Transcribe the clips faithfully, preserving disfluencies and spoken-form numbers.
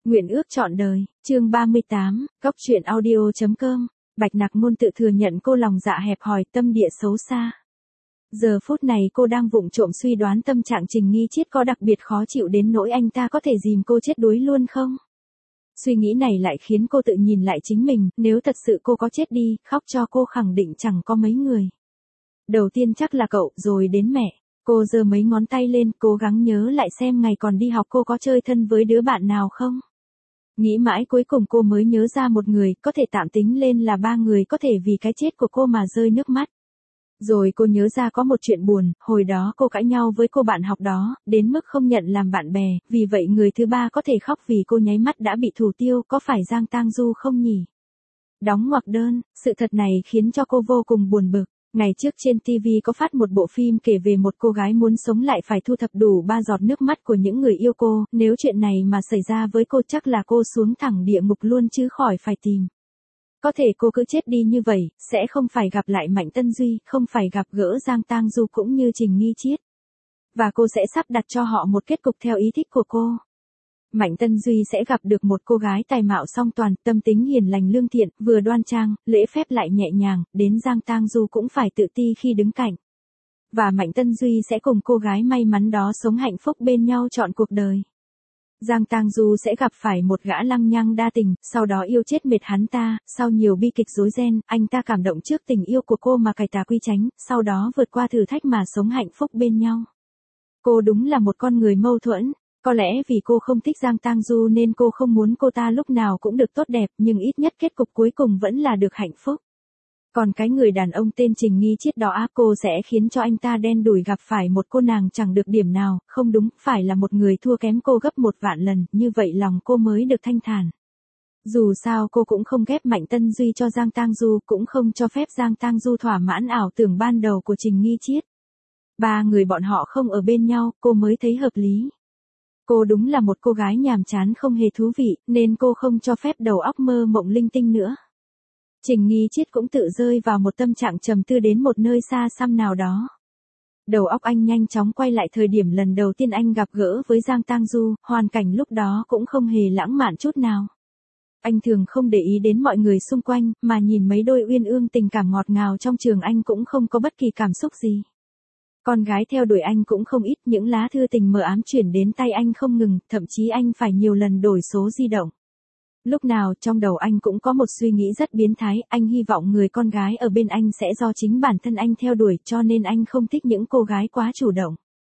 Nguyện ước trọn đời, chương ba mươi tám, góc truyện audio.com, Bạch Nặc Ngôn tự thừa nhận cô lòng dạ hẹp hòi, tâm địa xấu xa. Giờ phút này cô đang vụng trộm suy đoán tâm trạng Trình Nghi Chiết có đặc biệt khó chịu đến nỗi anh ta có thể dìm cô chết đuối luôn không? Suy nghĩ này lại khiến cô tự nhìn lại chính mình, nếu thật sự cô có chết đi, khóc cho cô khẳng định chẳng có mấy người. Đầu tiên chắc là cậu, rồi đến mẹ. Cô giơ mấy ngón tay lên, cố gắng nhớ lại xem ngày còn đi học cô có chơi thân với đứa bạn nào không. Nghĩ mãi cuối cùng cô mới nhớ ra một người, có thể tạm tính lên là ba người có thể vì cái chết của cô mà rơi nước mắt. Rồi cô nhớ ra có một chuyện buồn, hồi đó cô cãi nhau với cô bạn học đó, đến mức không nhận làm bạn bè, vì vậy người thứ ba có thể khóc vì cô nháy mắt đã bị thủ tiêu, có phải Giang Tang Du không nhỉ? Đóng ngoặc đơn, sự thật này khiến cho cô vô cùng buồn bực. Ngày trước trên ti vi có phát một bộ phim kể về một cô gái muốn sống lại phải thu thập đủ ba giọt nước mắt của những người yêu cô, nếu chuyện này mà xảy ra với cô chắc là cô xuống thẳng địa ngục luôn chứ khỏi phải tìm. Có thể cô cứ chết đi như vậy, sẽ không phải gặp lại Mạnh Tân Duy, không phải gặp gỡ Giang Tang Du cũng như Trình Nghi Chiết. Và cô sẽ sắp đặt cho họ một kết cục theo ý thích của cô. Mạnh Tân Duy sẽ gặp được một cô gái tài mạo song toàn, tâm tính hiền lành lương thiện, vừa đoan trang, lễ phép lại nhẹ nhàng, đến Giang Tang Du cũng phải tự ti khi đứng cạnh. Và Mạnh Tân Duy sẽ cùng cô gái may mắn đó sống hạnh phúc bên nhau trọn cuộc đời. Giang Tang Du sẽ gặp phải một gã lăng nhăng đa tình, sau đó yêu chết mệt hắn ta, sau nhiều bi kịch rối ren, anh ta cảm động trước tình yêu của cô mà cải tà quy chánh, sau đó vượt qua thử thách mà sống hạnh phúc bên nhau. Cô đúng là một con người mâu thuẫn. Có lẽ vì cô không thích Giang Tang Du nên cô không muốn cô ta lúc nào cũng được tốt đẹp, nhưng ít nhất kết cục cuối cùng vẫn là được hạnh phúc. Còn cái người đàn ông tên Trình Nghi Chiết đó áp cô sẽ khiến cho anh ta đen đủi gặp phải một cô nàng chẳng được điểm nào, không đúng, phải là một người thua kém cô gấp một vạn lần, như vậy lòng cô mới được thanh thản. Dù sao cô cũng không ghép Mạnh Tân Duy cho Giang Tang Du, cũng không cho phép Giang Tang Du thỏa mãn ảo tưởng ban đầu của Trình Nghi Chiết. Ba người bọn họ không ở bên nhau, cô mới thấy hợp lý. Cô đúng là một cô gái nhàm chán không hề thú vị, nên cô không cho phép đầu óc mơ mộng linh tinh nữa. Trình Nghi Chiết cũng tự rơi vào một tâm trạng trầm tư đến một nơi xa xăm nào đó. Đầu óc anh nhanh chóng quay lại thời điểm lần đầu tiên anh gặp gỡ với Giang Tang Du, hoàn cảnh lúc đó cũng không hề lãng mạn chút nào. Anh thường không để ý đến mọi người xung quanh, mà nhìn mấy đôi uyên ương tình cảm ngọt ngào trong trường anh cũng không có bất kỳ cảm xúc gì. Con gái theo đuổi anh cũng không ít, những lá thư tình mờ ám chuyển đến tay anh không ngừng, thậm chí anh phải nhiều lần đổi số di động. Lúc nào trong đầu anh cũng có một suy nghĩ rất biến thái, anh hy vọng người con gái ở bên anh sẽ do chính bản thân anh theo đuổi, cho nên anh không thích những cô gái quá chủ động.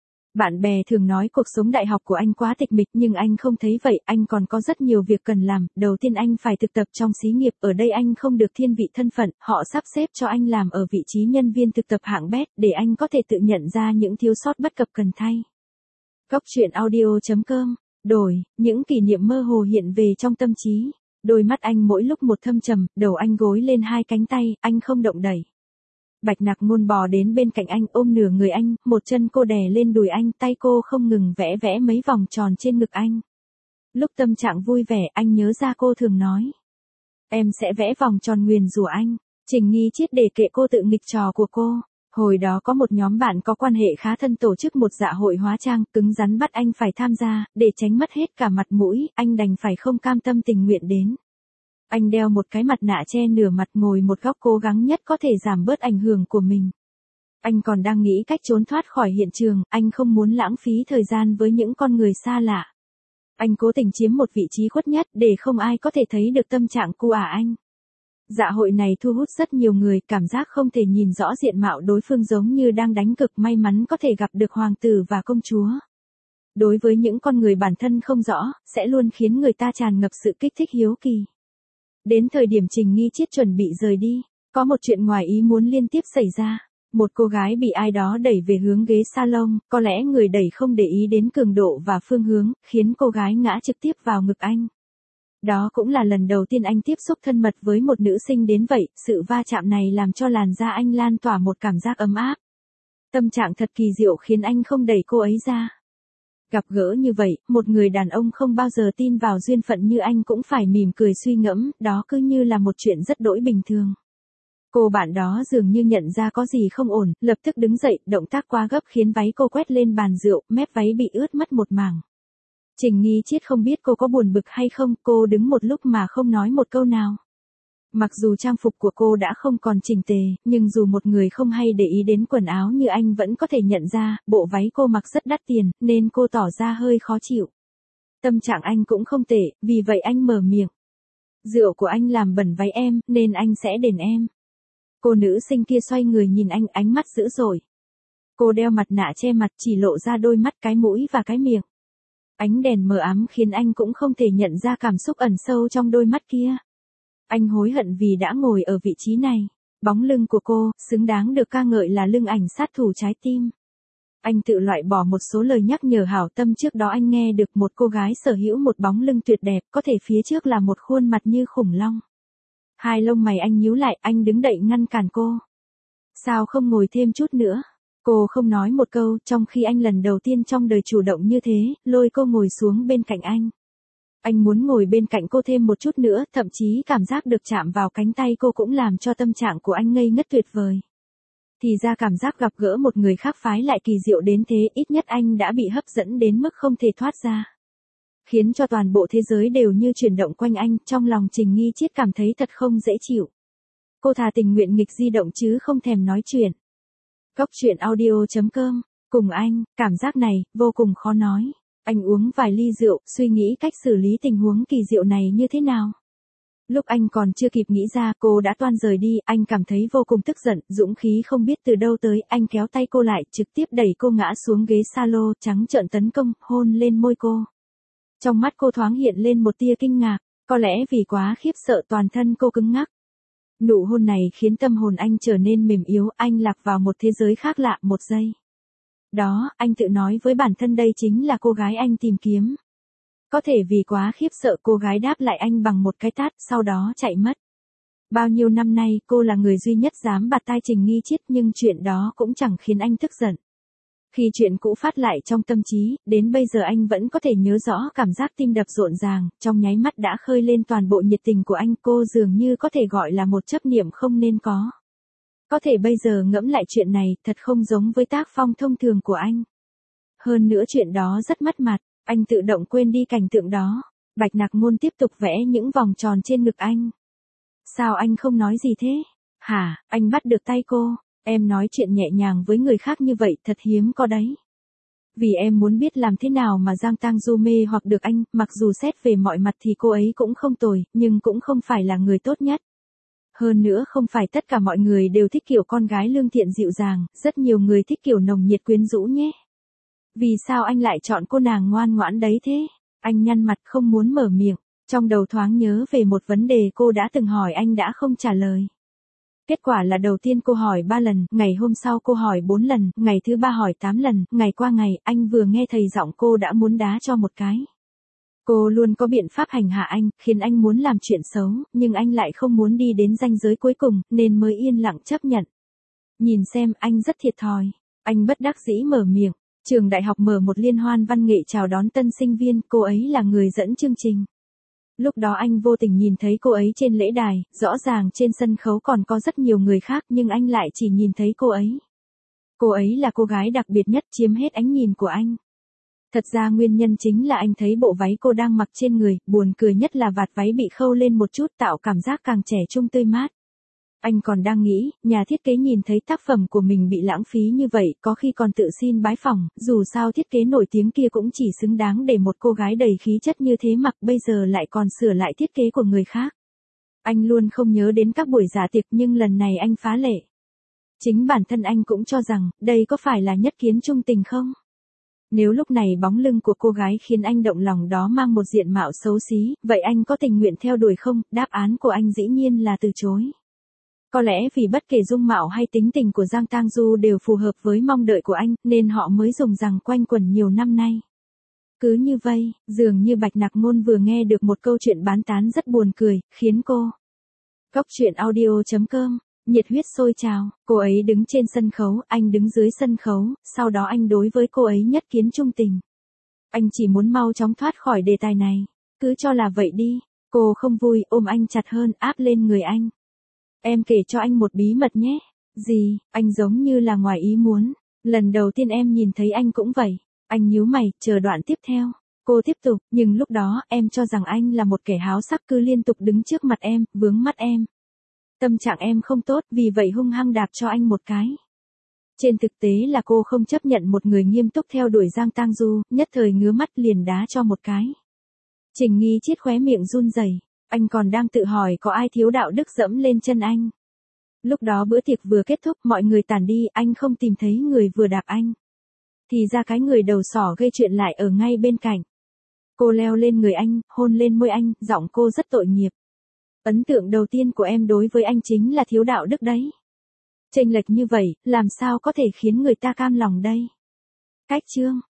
Bạn bè thường nói cuộc sống đại học của anh quá tịch mịch, nhưng anh không thấy vậy, anh còn có rất nhiều việc cần làm. Đầu tiên anh phải thực tập trong xí nghiệp, ở đây anh không được thiên vị thân phận, họ sắp xếp cho anh làm ở vị trí nhân viên thực tập hạng bét, để anh có thể tự nhận ra những thiếu sót bất cập cần thay. Góc truyện audio.com, đổi, những kỷ niệm mơ hồ hiện về trong tâm trí. Đôi mắt anh mỗi lúc một thâm trầm, đầu anh gối lên hai cánh tay, anh không động đậy. Bạch Nặc Ngôn bò đến bên cạnh anh, ôm nửa người anh, một chân cô đè lên đùi anh, tay cô không ngừng vẽ vẽ mấy vòng tròn trên ngực anh. Lúc tâm trạng vui vẻ, anh nhớ ra cô thường nói: em sẽ vẽ vòng tròn nguyền rủa anh. Trình Nghi Chiết để kệ cô tự nghịch trò của cô. Hồi đó có một nhóm bạn có quan hệ khá thân tổ chức một dạ hội hóa trang, cứng rắn bắt anh phải tham gia, để tránh mất hết cả mặt mũi, anh đành phải không cam tâm tình nguyện đến. Anh đeo một cái mặt nạ che nửa mặt, ngồi một góc cố gắng nhất có thể giảm bớt ảnh hưởng của mình. Anh còn đang nghĩ cách trốn thoát khỏi hiện trường, anh không muốn lãng phí thời gian với những con người xa lạ. Anh cố tình chiếm một vị trí khuất nhất, để không ai có thể thấy được tâm trạng cu ả anh. Dạ hội này thu hút rất nhiều người, cảm giác không thể nhìn rõ diện mạo đối phương giống như đang đánh cực, may mắn có thể gặp được hoàng tử và công chúa. Đối với những con người bản thân không rõ, sẽ luôn khiến người ta tràn ngập sự kích thích hiếu kỳ. Đến thời điểm Trình Nghi Chiết chuẩn bị rời đi, có một chuyện ngoài ý muốn liên tiếp xảy ra. Một cô gái bị ai đó đẩy về hướng ghế salon, có lẽ người đẩy không để ý đến cường độ và phương hướng, khiến cô gái ngã trực tiếp vào ngực anh. Đó cũng là lần đầu tiên anh tiếp xúc thân mật với một nữ sinh đến vậy, sự va chạm này làm cho làn da anh lan tỏa một cảm giác ấm áp. Tâm trạng thật kỳ diệu khiến anh không đẩy cô ấy ra. Gặp gỡ như vậy, một người đàn ông không bao giờ tin vào duyên phận như anh cũng phải mỉm cười suy ngẫm, đó cứ như là một chuyện rất đỗi bình thường. Cô bạn đó dường như nhận ra có gì không ổn, lập tức đứng dậy, động tác quá gấp khiến váy cô quét lên bàn rượu, mép váy bị ướt mất một mảng. Trình Nghi Chiết không biết cô có buồn bực hay không, cô đứng một lúc mà không nói một câu nào. Mặc dù trang phục của cô đã không còn chỉnh tề, nhưng dù một người không hay để ý đến quần áo như anh vẫn có thể nhận ra, bộ váy cô mặc rất đắt tiền, nên cô tỏ ra hơi khó chịu. Tâm trạng anh cũng không tệ, vì vậy anh mở miệng. Rượu của anh làm bẩn váy em, nên anh sẽ đền em. Cô nữ sinh kia xoay người nhìn anh, ánh mắt dữ dội. Cô đeo mặt nạ che mặt, chỉ lộ ra đôi mắt, cái mũi và cái miệng. Ánh đèn mờ ám khiến anh cũng không thể nhận ra cảm xúc ẩn sâu trong đôi mắt kia. Anh hối hận vì đã ngồi ở vị trí này. Bóng lưng của cô, xứng đáng được ca ngợi là lưng ảnh sát thủ trái tim. Anh tự loại bỏ một số lời nhắc nhở hảo tâm trước đó anh nghe được một cô gái sở hữu một bóng lưng tuyệt đẹp, có thể phía trước là một khuôn mặt như khủng long. Hai lông mày anh nhíu lại, anh đứng đậy ngăn cản cô. Sao không ngồi thêm chút nữa? Cô không nói một câu, trong khi anh lần đầu tiên trong đời chủ động như thế, lôi cô ngồi xuống bên cạnh anh. Anh muốn ngồi bên cạnh cô thêm một chút nữa, thậm chí cảm giác được chạm vào cánh tay cô cũng làm cho tâm trạng của anh ngây ngất tuyệt vời. Thì ra cảm giác gặp gỡ một người khác phái lại kỳ diệu đến thế, ít nhất anh đã bị hấp dẫn đến mức không thể thoát ra. Khiến cho toàn bộ thế giới đều như chuyển động quanh anh, trong lòng Trình Nghi Chiết cảm thấy thật không dễ chịu. Cô thà tình nguyện nghịch di động chứ không thèm nói chuyện. Cốc truyện audio chấm com, cùng anh, cảm giác này, vô cùng khó nói. Anh uống vài ly rượu, suy nghĩ cách xử lý tình huống kỳ diệu này như thế nào. Lúc anh còn chưa kịp nghĩ ra, cô đã toan rời đi, anh cảm thấy vô cùng tức giận, dũng khí không biết từ đâu tới, anh kéo tay cô lại, trực tiếp đẩy cô ngã xuống ghế salon, trắng trợn tấn công, hôn lên môi cô. Trong mắt cô thoáng hiện lên một tia kinh ngạc, có lẽ vì quá khiếp sợ toàn thân cô cứng ngắc. Nụ hôn này khiến tâm hồn anh trở nên mềm yếu, anh lạc vào một thế giới khác lạ một giây. Đó, anh tự nói với bản thân đây chính là cô gái anh tìm kiếm. Có thể vì quá khiếp sợ cô gái đáp lại anh bằng một cái tát, sau đó chạy mất. Bao nhiêu năm nay cô là người duy nhất dám bạt tai Trình Nghi Chiết, nhưng chuyện đó cũng chẳng khiến anh tức giận. Khi chuyện cũ phát lại trong tâm trí, đến bây giờ anh vẫn có thể nhớ rõ cảm giác tim đập rộn ràng, trong nháy mắt đã khơi lên toàn bộ nhiệt tình của anh, cô dường như có thể gọi là một chấp niệm không nên có. Có thể bây giờ ngẫm lại chuyện này, thật không giống với tác phong thông thường của anh. Hơn nữa chuyện đó rất mất mặt, anh tự động quên đi cảnh tượng đó. Bạch Nặc Ngôn tiếp tục vẽ những vòng tròn trên ngực anh. Sao anh không nói gì thế? Hả, anh bắt được tay cô. Em nói chuyện nhẹ nhàng với người khác như vậy thật hiếm có đấy. Vì em muốn biết làm thế nào mà Giang Tang Du mê hoặc được anh, mặc dù xét về mọi mặt thì cô ấy cũng không tồi, nhưng cũng không phải là người tốt nhất. Hơn nữa không phải tất cả mọi người đều thích kiểu con gái lương thiện dịu dàng, rất nhiều người thích kiểu nồng nhiệt quyến rũ nhé. Vì sao anh lại chọn cô nàng ngoan ngoãn đấy thế? Anh nhăn mặt không muốn mở miệng, trong đầu thoáng nhớ về một vấn đề cô đã từng hỏi anh đã không trả lời. Kết quả là đầu tiên cô hỏi ba lần, ngày hôm sau cô hỏi bốn lần, ngày thứ ba hỏi tám lần, ngày qua ngày, anh vừa nghe thầy giọng cô đã muốn đá cho một cái. Cô luôn có biện pháp hành hạ anh, khiến anh muốn làm chuyện xấu, nhưng anh lại không muốn đi đến ranh giới cuối cùng, nên mới yên lặng chấp nhận. Nhìn xem, anh rất thiệt thòi. Anh bất đắc dĩ mở miệng. Trường đại học mở một liên hoan văn nghệ chào đón tân sinh viên, cô ấy là người dẫn chương trình. Lúc đó anh vô tình nhìn thấy cô ấy trên lễ đài, rõ ràng trên sân khấu còn có rất nhiều người khác nhưng anh lại chỉ nhìn thấy cô ấy. Cô ấy là cô gái đặc biệt nhất, chiếm hết ánh nhìn của anh. Thật ra nguyên nhân chính là anh thấy bộ váy cô đang mặc trên người, buồn cười nhất là vạt váy bị khâu lên một chút tạo cảm giác càng trẻ trung tươi mát. Anh còn đang nghĩ, nhà thiết kế nhìn thấy tác phẩm của mình bị lãng phí như vậy, có khi còn tự xin bái phỏng, dù sao thiết kế nổi tiếng kia cũng chỉ xứng đáng để một cô gái đầy khí chất như thế mặc, bây giờ lại còn sửa lại thiết kế của người khác. Anh luôn không nhớ đến các buổi dạ tiệc nhưng lần này anh phá lệ. Chính bản thân anh cũng cho rằng, đây có phải là nhất kiến trung tình không? Nếu lúc này bóng lưng của cô gái khiến anh động lòng đó mang một diện mạo xấu xí, vậy anh có tình nguyện theo đuổi không? Đáp án của anh dĩ nhiên là từ chối. Có lẽ vì bất kể dung mạo hay tính tình của Giang Tang Du đều phù hợp với mong đợi của anh, nên họ mới dùng rằng quanh quẩn nhiều năm nay. Cứ như vậy, dường như Bạch Nặc Ngôn vừa nghe được một câu chuyện bán tán rất buồn cười, khiến cô. Cốc truyện audio chấm com, nhiệt huyết sôi trào, cô ấy đứng trên sân khấu, anh đứng dưới sân khấu, sau đó anh đối với cô ấy nhất kiến trung tình. Anh chỉ muốn mau chóng thoát khỏi đề tài này, cứ cho là vậy đi, cô không vui, ôm anh chặt hơn, áp lên người anh. Em kể cho anh một bí mật nhé. Gì, anh giống như là ngoài ý muốn. Lần đầu tiên em nhìn thấy anh cũng vậy. Anh nhíu mày, chờ đoạn tiếp theo. Cô tiếp tục, nhưng lúc đó em cho rằng anh là một kẻ háo sắc cứ liên tục đứng trước mặt em, vướng mắt em. Tâm trạng em không tốt, vì vậy hung hăng đạp cho anh một cái. Trên thực tế là cô không chấp nhận một người nghiêm túc theo đuổi Giang Tang Du, nhất thời ngứa mắt liền đá cho một cái. Trình Nghi Chiết khóe miệng run rẩy, anh còn đang tự hỏi có ai thiếu đạo đức dẫm lên chân anh. Lúc đó bữa tiệc vừa kết thúc, mọi người tản đi, anh không tìm thấy người vừa đạp anh. Thì ra cái người đầu sỏ gây chuyện lại ở ngay bên cạnh. Cô leo lên người anh, hôn lên môi anh, giọng cô rất tội nghiệp. Ấn tượng đầu tiên của em đối với anh chính là thiếu đạo đức đấy. Chênh lệch như vậy, làm sao có thể khiến người ta cam lòng đây? Cách chương